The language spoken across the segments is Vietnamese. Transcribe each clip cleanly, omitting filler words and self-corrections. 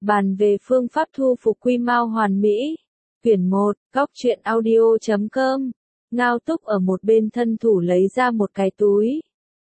Bàn về phương pháp thu phục quy mao hoàn mỹ. Quyển 1, Góc truyện audio.com. Ngao Túc ở một bên thân thủ lấy ra một cái túi.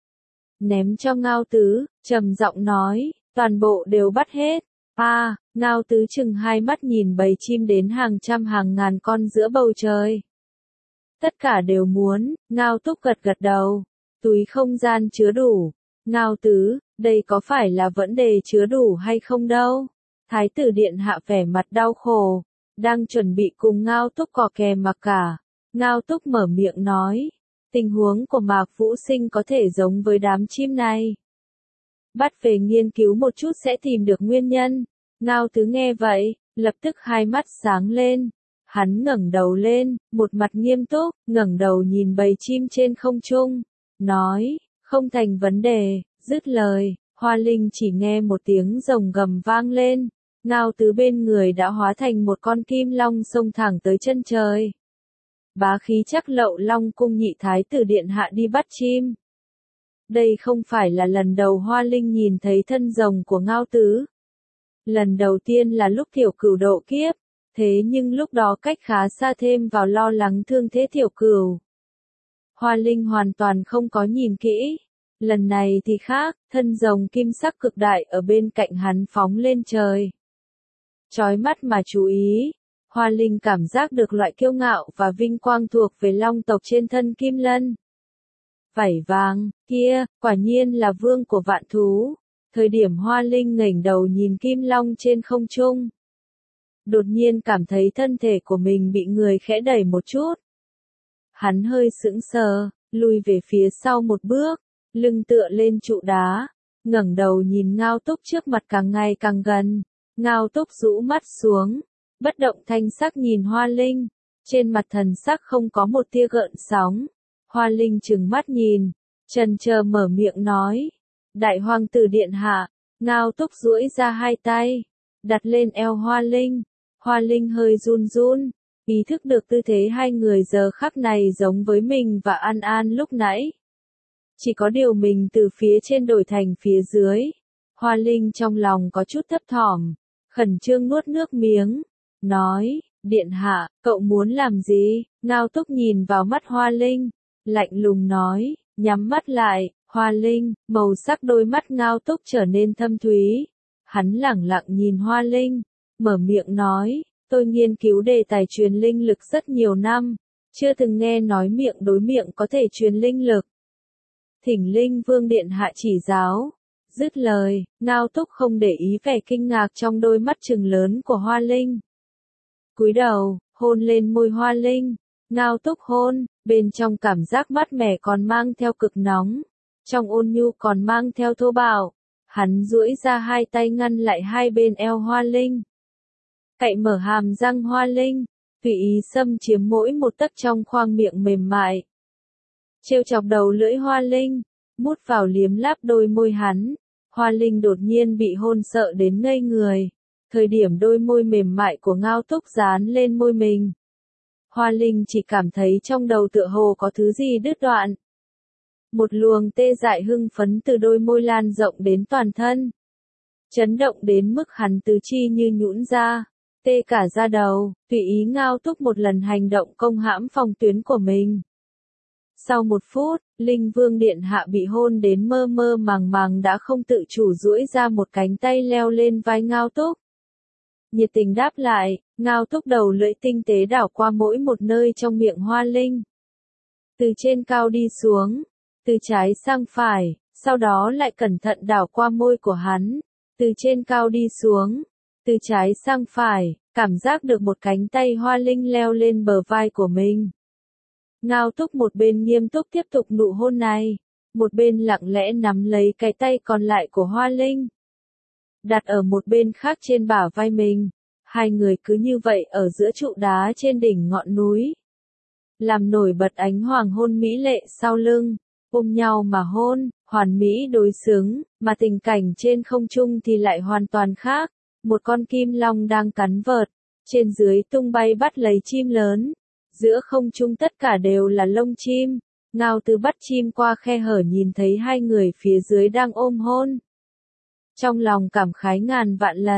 Ném cho Ngao Tứ, trầm giọng nói, toàn bộ đều bắt hết. Ngao Tứ chừng hai mắt nhìn bầy chim đến hàng trăm hàng ngàn con giữa bầu trời. Tất cả đều muốn, Ngao Túc gật gật đầu. Túi không gian chứa đủ. Ngao Tứ, đây có phải là vấn đề chứa đủ hay không đâu? Thái tử điện hạ vẻ mặt đau khổ, đang chuẩn bị cùng Ngao Túc cò kè mà cả. Ngao Túc mở miệng nói, tình huống của Mạc Vũ Sinh có thể giống với đám chim này. Bắt về nghiên cứu một chút sẽ tìm được nguyên nhân. Ngao Tứ nghe vậy, lập tức hai mắt sáng lên. Hắn ngẩng đầu lên, một mặt nghiêm túc, ngẩng đầu nhìn bầy chim trên không trung, nói, không thành vấn đề. Dứt lời, Hoa Linh chỉ nghe một tiếng rồng gầm vang lên. Ngao Tứ bên người đã hóa thành một con kim long xông thẳng tới chân trời. Bá khí chắc Lậu Long cung nhị thái tử điện hạ đi bắt chim. Đây không phải là lần đầu Hoa Linh nhìn thấy thân rồng của Ngao Tứ. Lần đầu tiên là lúc Tiểu Cửu độ kiếp, thế nhưng lúc đó cách khá xa thêm vào lo lắng thương thế Tiểu Cửu. Hoa Linh hoàn toàn không có nhìn kỹ. Lần này thì khác, thân rồng kim sắc cực đại ở bên cạnh hắn phóng lên trời. Chói mắt mà chú ý, Hoa Linh cảm giác được loại kiêu ngạo và vinh quang thuộc về long tộc trên thân Kim Lân. Vảy vàng, kia, quả nhiên là vương của vạn thú. Thời điểm Hoa Linh ngẩng đầu nhìn Kim Long trên không trung, đột nhiên cảm thấy thân thể của mình bị người khẽ đẩy một chút. Hắn hơi sững sờ, lùi về phía sau một bước, lưng tựa lên trụ đá, ngẩng đầu nhìn Ngao Túc trước mặt càng ngày càng gần. Ngao Túc rũ mắt xuống, bất động thanh sắc nhìn Hoa Linh, trên mặt thần sắc không có một tia gợn sóng. Hoa Linh trừng mắt nhìn, chần chờ mở miệng nói, đại hoàng tử điện hạ. Ngao Túc duỗi ra hai tay, đặt lên eo Hoa Linh. Hoa Linh hơi run run, ý thức được tư thế hai người giờ khắc này giống với mình và An An lúc nãy. Chỉ có điều mình từ phía trên đổi thành phía dưới. Hoa Linh trong lòng có chút thấp thỏm, khẩn trương nuốt nước miếng, nói, điện hạ, cậu muốn làm gì? Ngao Túc nhìn vào mắt Hoa Linh, lạnh lùng nói, nhắm mắt lại. Hoa Linh, màu sắc đôi mắt Ngao Túc trở nên thâm thúy. Hắn lẳng lặng nhìn Hoa Linh, mở miệng nói, tôi nghiên cứu đề tài truyền linh lực rất nhiều năm, chưa từng nghe nói miệng đối miệng có thể truyền linh lực. Thỉnh Linh Vương điện hạ chỉ giáo. Dứt lời, Ngao Túc không để ý vẻ kinh ngạc trong đôi mắt trừng lớn của Hoa Linh. Cúi đầu, hôn lên môi Hoa Linh. Ngao Túc hôn, bên trong cảm giác mát mẻ còn mang theo cực nóng, trong ôn nhu còn mang theo thô bạo. Hắn duỗi ra hai tay ngăn lại hai bên eo Hoa Linh, cậy mở hàm răng Hoa Linh, tùy ý xâm chiếm mỗi một tấc trong khoang miệng mềm mại. Trêu chọc đầu lưỡi Hoa Linh, mút vào liếm láp đôi môi hắn. Hoa Linh đột nhiên bị hôn sợ đến ngây người. Thời điểm đôi môi mềm mại của Ngao Túc dán lên môi mình, Hoa Linh chỉ cảm thấy trong đầu tựa hồ có thứ gì đứt đoạn. Một luồng tê dại hưng phấn từ đôi môi lan rộng đến toàn thân, chấn động đến mức hắn tứ chi như nhũn ra, tê cả da đầu, tùy ý Ngao Túc một lần hành động công hãm phòng tuyến của mình. Sau một phút, Linh Vương điện hạ bị hôn đến mơ mơ màng màng đã không tự chủ duỗi ra một cánh tay leo lên vai Ngao Túc. Nhiệt tình đáp lại, Ngao Túc đầu lưỡi tinh tế đảo qua mỗi một nơi trong miệng Hoa Linh. Từ trên cao đi xuống, từ trái sang phải, sau đó lại cẩn thận đảo qua môi của hắn. Từ trên cao đi xuống, từ trái sang phải, cảm giác được một cánh tay Hoa Linh leo lên bờ vai của mình. Ngao Túc một bên nghiêm túc tiếp tục nụ hôn này, một bên lặng lẽ nắm lấy cái tay còn lại của Hoa Linh, đặt ở một bên khác trên bả vai mình. Hai người cứ như vậy ở giữa trụ đá trên đỉnh ngọn núi, làm nổi bật ánh hoàng hôn mỹ lệ sau lưng, ôm nhau mà hôn, hoàn mỹ đối xứng, mà tình cảnh trên không trung thì lại hoàn toàn khác. Một con kim long đang cắn vợt, trên dưới tung bay bắt lấy chim lớn. Giữa không trung tất cả đều là lông chim. Ngao Tứ bắt chim qua khe hở nhìn thấy hai người phía dưới đang ôm hôn. Trong lòng cảm khái ngàn vạn lần,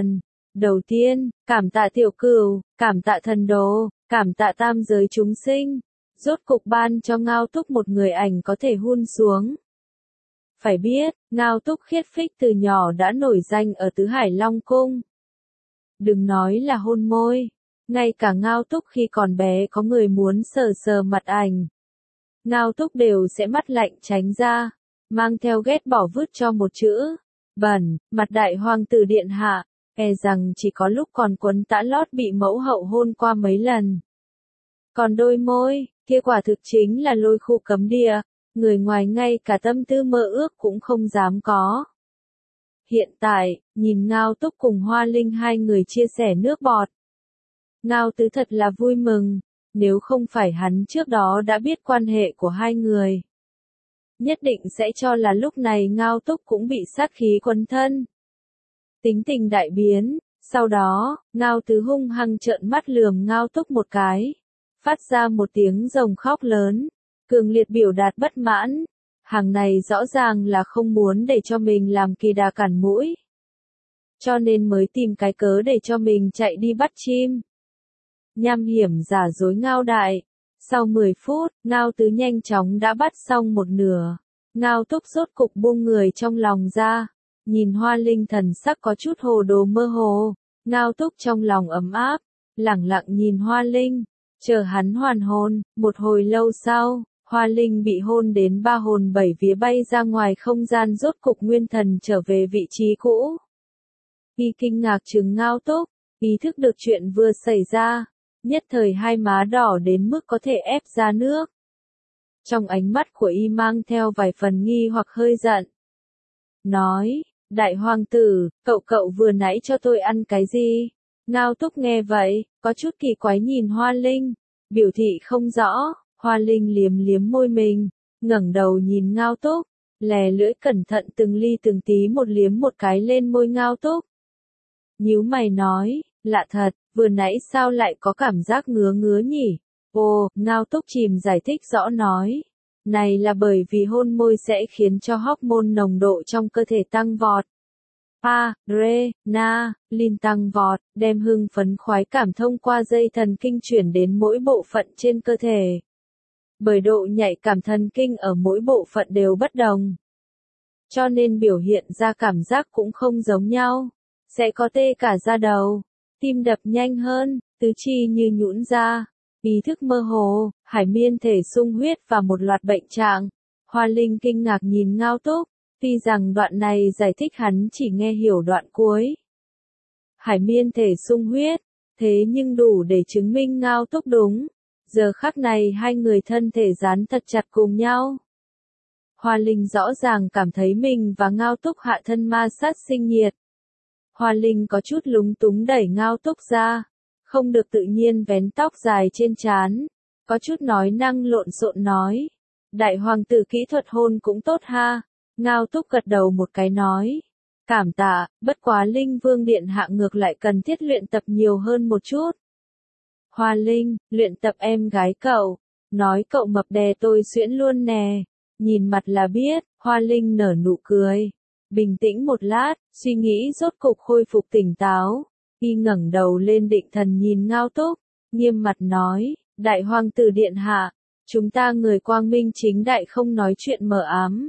Đầu tiên, cảm tạ tiểu cửu, cảm tạ thần đồ, cảm tạ tam giới chúng sinh, rốt cục ban cho Ngao Túc một người ảnh có thể hun xuống. Phải biết, Ngao Túc Khiết Phích từ nhỏ đã nổi danh ở Tứ Hải Long Cung. Đừng nói là hôn môi, ngay cả Ngao Túc khi còn bé có người muốn sờ sờ mặt ảnh. Ngao Túc đều sẽ mắt lạnh tránh ra, mang theo ghét bỏ vứt cho một chữ, bẩn, mặt đại hoàng tử điện hạ, e rằng chỉ có lúc còn quấn tã lót bị mẫu hậu hôn qua mấy lần. Còn đôi môi, kia quả thực chính là lôi khu cấm địa, người ngoài ngay cả tâm tư mơ ước cũng không dám có. Hiện tại, nhìn Ngao Túc cùng Hoa Linh hai người chia sẻ nước bọt. Ngao Tứ thật là vui mừng, nếu không phải hắn trước đó đã biết quan hệ của hai người. Nhất định sẽ cho là lúc này Ngao Túc cũng bị sát khí quấn thân. Tính tình đại biến, sau đó, Ngao Tứ hung hăng trợn mắt lườm Ngao Túc một cái, phát ra một tiếng rồng khóc lớn, cường liệt biểu đạt bất mãn. Hàng này rõ ràng là không muốn để cho mình làm kỳ đà cản mũi. Cho nên mới tìm cái cớ để cho mình chạy đi bắt chim. Nham hiểm giả dối Ngao đại. Sau 10 phút, Ngao Tứ nhanh chóng đã bắt xong một nửa. Ngao Túc rốt cục buông người trong lòng ra. Nhìn Hoa Linh thần sắc có chút hồ đồ mơ hồ. Ngao Túc trong lòng ấm áp, lẳng lặng nhìn Hoa Linh, chờ hắn hoàn hồn. Một hồi lâu sau, Hoa Linh bị hôn đến ba hồn bảy vía bay ra ngoài không gian, rốt cục nguyên thần trở về vị trí cũ. Y kinh ngạc trừng Ngao Túc, ý thức được chuyện vừa xảy ra, nhất thời hai má đỏ đến mức có thể ép ra nước. Trong ánh mắt của Y mang theo vài phần nghi hoặc hơi giận. Nói, đại hoàng tử, cậu vừa nãy cho tôi ăn cái gì? Ngao Túc nghe vậy, có chút kỳ quái nhìn Hoa Linh, biểu thị không rõ. Hoa Linh liếm liếm môi mình, ngẩng đầu nhìn Ngao Túc, lè lưỡi cẩn thận từng ly từng tí một liếm một cái lên môi Ngao Túc. Nhíu mày nói, lạ thật, vừa nãy sao lại có cảm giác ngứa ngứa nhỉ? Ồ, Ngao Túc chìm giải thích rõ nói, này là bởi vì hôn môi sẽ khiến cho hormone nồng độ trong cơ thể tăng vọt. Adrenaline tăng vọt, đem hưng phấn khoái cảm thông qua dây thần kinh chuyển đến mỗi bộ phận trên cơ thể. Bởi độ nhạy cảm thần kinh ở mỗi bộ phận đều bất đồng, cho nên biểu hiện ra cảm giác cũng không giống nhau. Sẽ có tê cả da đầu, tim đập nhanh hơn, tứ chi như nhũn ra, ý thức mơ hồ, hải miên thể sung huyết và một loạt bệnh trạng. Hoa Linh kinh ngạc nhìn Ngao Túc, tuy rằng đoạn này giải thích hắn chỉ nghe hiểu đoạn cuối. Hải miên thể sung huyết, thế nhưng đủ để chứng minh Ngao Túc đúng. Giờ khắc này hai người thân thể dán thật chặt cùng nhau. Hoa Linh rõ ràng cảm thấy mình và Ngao Túc hạ thân ma sát sinh nhiệt. Hoa Linh có chút lúng túng đẩy Ngao Túc ra, không được tự nhiên vén tóc dài trên trán, có chút nói năng lộn xộn nói. Đại hoàng tử kỹ thuật hôn cũng tốt ha. Ngao Túc gật đầu một cái nói. Cảm tạ, bất quá Linh Vương điện hạ ngược lại cần thiết luyện tập nhiều hơn một chút. Hoa Linh, luyện tập em gái cậu, nói cậu mập đè tôi xuyễn luôn nè. Nhìn mặt là biết, Hoa Linh nở nụ cười. Bình tĩnh một lát, suy nghĩ rốt cục khôi phục tỉnh táo. Y ngẩng đầu lên định thần nhìn Ngao Túc, nghiêm mặt nói, đại hoàng tử điện hạ, chúng ta người quang minh chính đại không nói chuyện mờ ám.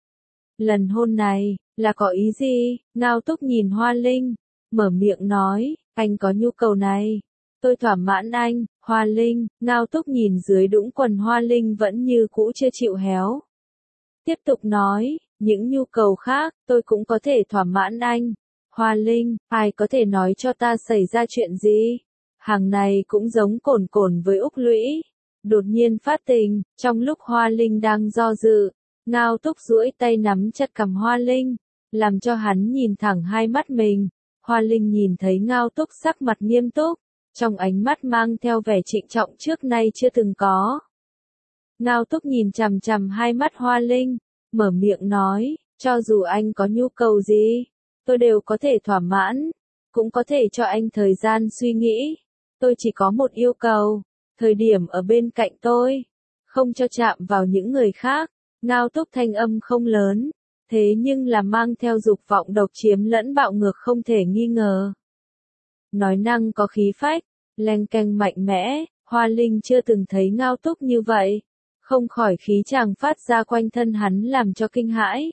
Lần hôn này, là có ý gì? Ngao Túc nhìn Hoa Linh, mở miệng nói, anh có nhu cầu này. Tôi thỏa mãn anh. Hoa Linh. Ngao Túc nhìn dưới đũng quần Hoa Linh vẫn như cũ chưa chịu héo. Tiếp tục nói, những nhu cầu khác, tôi cũng có thể thỏa mãn anh. Hoa Linh, ai có thể nói cho ta xảy ra chuyện gì? Hàng này cũng giống Cổn Cổn với Úc Lũy. Đột nhiên phát tình, trong lúc Hoa Linh đang do dự, Ngao Túc duỗi tay nắm chặt cằm Hoa Linh, làm cho hắn nhìn thẳng hai mắt mình. Hoa Linh nhìn thấy Ngao Túc sắc mặt nghiêm túc, trong ánh mắt mang theo vẻ trịnh trọng trước nay chưa từng có. Ngao Túc nhìn chằm chằm hai mắt Hoa Linh, mở miệng nói, cho dù anh có nhu cầu gì, tôi đều có thể thỏa mãn, cũng có thể cho anh thời gian suy nghĩ. Tôi chỉ có một yêu cầu, thời điểm ở bên cạnh tôi, không cho chạm vào những người khác. Ngao Túc thanh âm không lớn, thế nhưng là mang theo dục vọng độc chiếm lẫn bạo ngược không thể nghi ngờ. nói năng có khí phách, leng keng mạnh mẽ, Hoa Linh chưa từng thấy Ngao Túc như vậy, không khỏi khí chàng phát ra quanh thân hắn làm cho kinh hãi.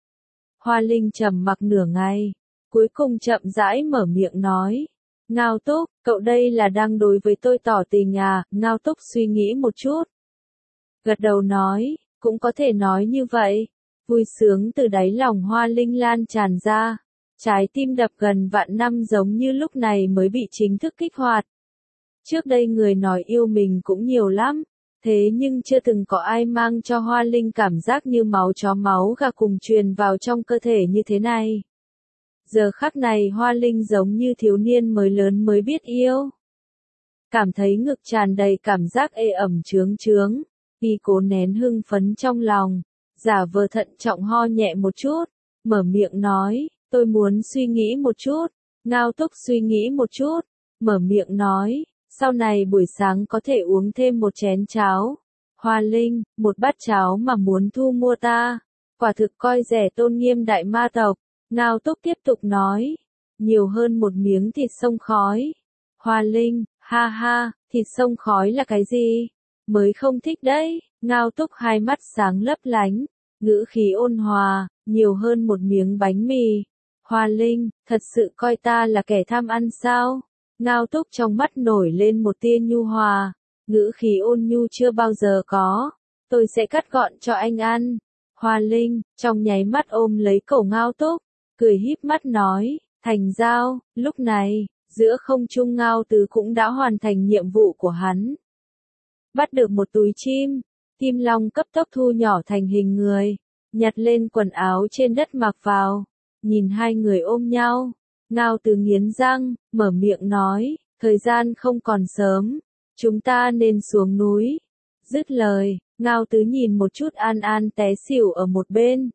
Hoa Linh trầm mặc nửa ngày, cuối cùng chậm rãi mở miệng nói, Ngao Túc, cậu đây là đang đối với tôi tỏ tình à? Ngao Túc suy nghĩ một chút, gật đầu nói, cũng có thể nói như vậy. Vui sướng từ đáy lòng Hoa Linh lan tràn ra, trái tim đập gần vạn năm giống như lúc này mới bị chính thức kích hoạt. Trước đây người nói yêu mình cũng nhiều lắm, thế nhưng chưa từng có ai mang cho Hoa Linh cảm giác như máu chó máu gà cùng truyền vào trong cơ thể như thế này. Giờ khắc này Hoa Linh giống như thiếu niên mới lớn mới biết yêu. Cảm thấy ngực tràn đầy cảm giác ê ẩm chướng chướng, y cố nén hưng phấn trong lòng, giả vờ thận trọng ho nhẹ một chút, mở miệng nói, tôi muốn suy nghĩ một chút. Ngao Túc suy nghĩ một chút, mở miệng nói, sau này buổi sáng có thể uống thêm một chén cháo. Hoa Linh, một bát cháo mà muốn thu mua ta, quả thực coi rẻ tôn nghiêm đại ma tộc. Ngao Túc tiếp tục nói, nhiều hơn một miếng thịt xông khói. Hoa Linh, ha ha, thịt xông khói là cái gì? Mới không thích đấy. Ngao Túc hai mắt sáng lấp lánh, ngữ khí ôn hòa, nhiều hơn một miếng bánh mì. Hoa Linh, thật sự coi ta là kẻ tham ăn sao? Ngao Túc trong mắt nổi lên một tia nhu hòa, ngữ khí ôn nhu chưa bao giờ có. Tôi sẽ cắt gọn cho anh ăn. Hoa Linh, trong nháy mắt ôm lấy cổ Ngao Túc, cười híp mắt nói, thành giao. Lúc này, giữa không trung Ngao Tứ cũng đã hoàn thành nhiệm vụ của hắn. Bắt được một túi chim, Kim Long cấp tốc thu nhỏ thành hình người, nhặt lên quần áo trên đất mặc vào, nhìn hai người ôm nhau. Ngao Tứ nghiến răng, mở miệng nói, thời gian không còn sớm, chúng ta nên xuống núi. Dứt lời, Ngao Tứ nhìn một chút An An té xỉu ở một bên.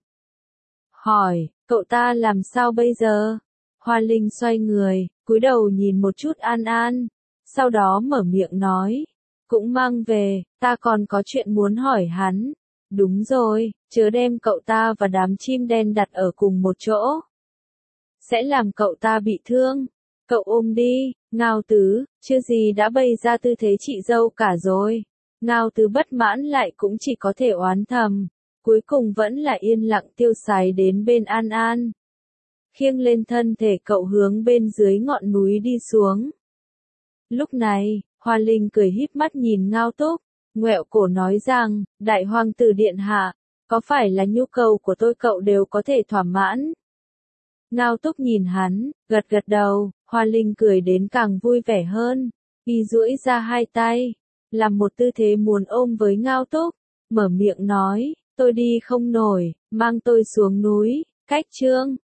Hỏi, cậu ta làm sao bây giờ? Hoa Linh xoay người, cúi đầu nhìn một chút An An, sau đó mở miệng nói, cũng mang về, ta còn có chuyện muốn hỏi hắn. Đúng rồi, chớ đem cậu ta và đám chim đen đặt ở cùng một chỗ, sẽ làm cậu ta bị thương. Cậu ôm đi. Ngao Tứ, chưa gì đã bày ra tư thế chị dâu cả rồi. Ngao Tứ bất mãn lại cũng chỉ có thể oán thầm, cuối cùng vẫn là yên lặng tiêu sái đến bên An An. Khiêng lên thân thể cậu hướng bên dưới ngọn núi đi xuống. Lúc này, Hoa Linh cười híp mắt nhìn Ngao Túc, ngoẹo cổ nói rằng, đại hoàng tử điện hạ, có phải là nhu cầu của tôi cậu đều có thể thỏa mãn? Ngao Túc nhìn hắn, gật gật đầu. Hoa Linh cười đến càng vui vẻ hơn, y duỗi ra hai tay, làm một tư thế muốn ôm với Ngao Túc, mở miệng nói, tôi đi không nổi, mang tôi xuống núi. Cách chương